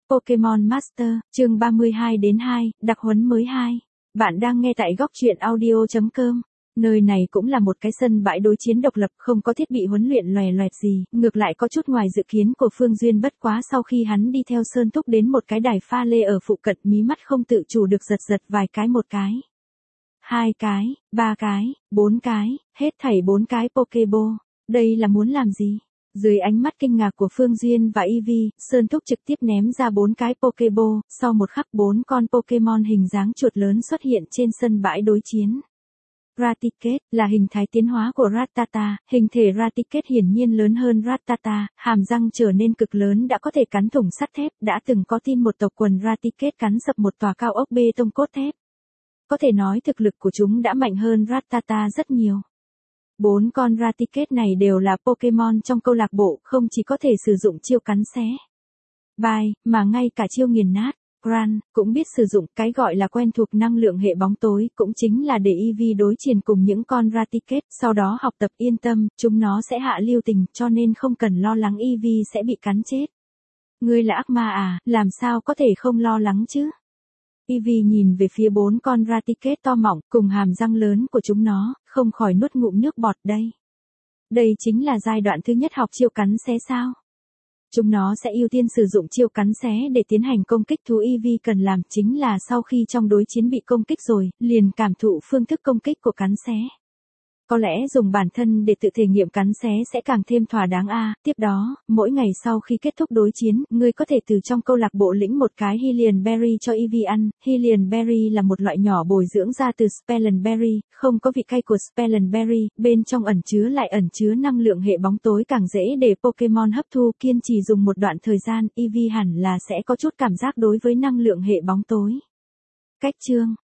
Pokemon Master, chương 32-2, đặc huấn mới 2. Bạn đang nghe tại góc truyện audio.com. Nơi này cũng là một cái sân bãi đối chiến độc lập, không có thiết bị huấn luyện loè loẹt gì, ngược lại có chút ngoài dự kiến của Phương Duyên, bất quá sau khi hắn đi theo Sơn Túc đến một cái đài pha lê ở phụ cận, mí mắt không tự chủ được giật vài cái, một cái, hai cái, ba cái, bốn cái, hết thảy 4 cái Pokeball. Đây là muốn làm gì? Dưới ánh mắt kinh ngạc của Phương Duyên và Eevee, Sơn Túc trực tiếp ném ra 4 cái Pokeball, sau một khắc 4 con Pokemon hình dáng chuột lớn xuất hiện trên sân bãi đối chiến. Raticate là hình thái tiến hóa của Rattata, hình thể Raticate hiển nhiên lớn hơn Rattata, hàm răng trở nên cực lớn đã có thể cắn thủng sắt thép, đã từng có tin một tộc quần Raticate cắn sập một tòa cao ốc bê tông cốt thép. Có thể nói thực lực của chúng đã mạnh hơn Rattata rất nhiều. 4 con Raticate này đều là Pokemon trong câu lạc bộ, không chỉ có thể sử dụng chiêu cắn xé, bite, mà ngay cả chiêu nghiền nát, Gran, cũng biết sử dụng. Cái gọi là quen thuộc năng lượng hệ bóng tối cũng chính là để Eevee đối chiến cùng những con Raticate, sau đó học tập. Yên tâm, chúng nó sẽ hạ lưu tình, cho nên không cần lo lắng Eevee sẽ bị cắn chết. Ngươi là ác ma à, làm sao có thể không lo lắng chứ? Eevee nhìn về phía 4 con Raticate to mọng, cùng hàm răng lớn của chúng nó, không khỏi nuốt ngụm nước bọt. Đây chính là giai đoạn thứ nhất học chiêu cắn xé sao? Chúng nó sẽ ưu tiên sử dụng chiêu cắn xé để tiến hành công kích. Thú Eevee cần làm chính là sau khi trong đối chiến bị công kích rồi, liền cảm thụ phương thức công kích của cắn xé. Có lẽ dùng bản thân để tự thể nghiệm cắn xé sẽ càng thêm thỏa đáng a. Tiếp đó, mỗi ngày sau khi kết thúc đối chiến, ngươi có thể từ trong câu lạc bộ lĩnh một cái Hylian Berry cho Eevee ăn. Hylian Berry là một loại nhỏ bồi dưỡng ra từ Spelund Berry, không có vị cay của Spelund Berry, bên trong ẩn chứa năng lượng hệ bóng tối, càng dễ để Pokemon hấp thu. Kiên trì dùng một đoạn thời gian, Eevee hẳn là sẽ có chút cảm giác đối với năng lượng hệ bóng tối. Cách chương